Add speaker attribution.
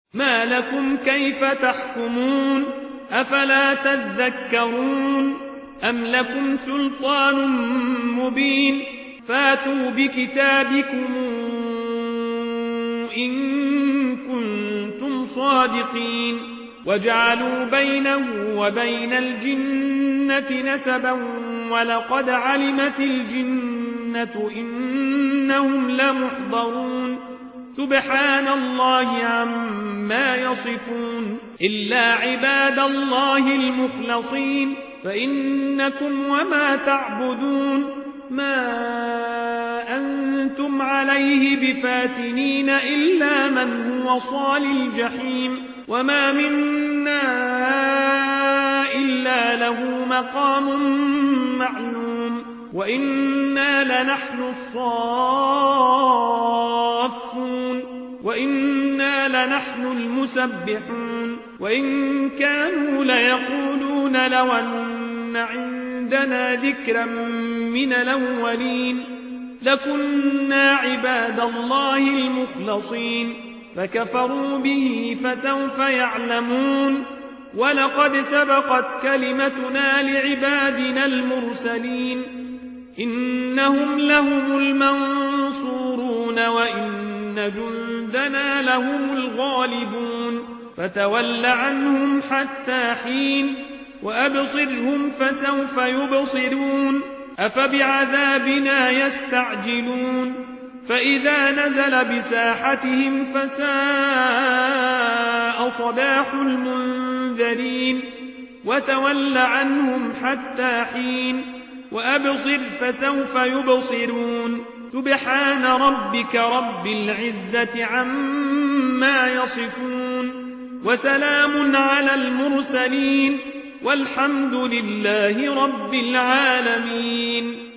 Speaker 1: ما لكم كيف تحكمون أفلا تذكرون أم لكم سلطان مبين فاتوا بكتابكم إن كنتم صادقين وجعلوا بينه وبين الجنة نسبا ولقد علمت الجنة إنهم لمحضرون سبحان الله عما يصفون إلا عباد الله المخلصين فإنكم وما تعبدون ما أنتم عليه بفاتنين إلا من هو صال الجحيم وما منا إلا له مقام معلوم وإنا لنحن الصافون وإنا لنحن المسبحون وإن كانوا ليقولون لو أن عندنا ذكرا من الأولين لكنا عباد الله المخلصين فكفروا به فسوف يعلمون ولقد سبقت كلمتنا لعبادنا المرسلين إنهم لهم المنصورون وإن جندنا لهم الغالبون فتول عنهم حتى حين وأبصرهم فسوف يبصرون أفبعذابنا يستعجلون فإذا نزل بساحتهم فساء صباح المنذرين وتول عنهم حتى حين وأبصر فسوف يبصرون سبحان ربك رب العزة عما يصفون وسلام على المرسلين والحمد لله رب العالمين.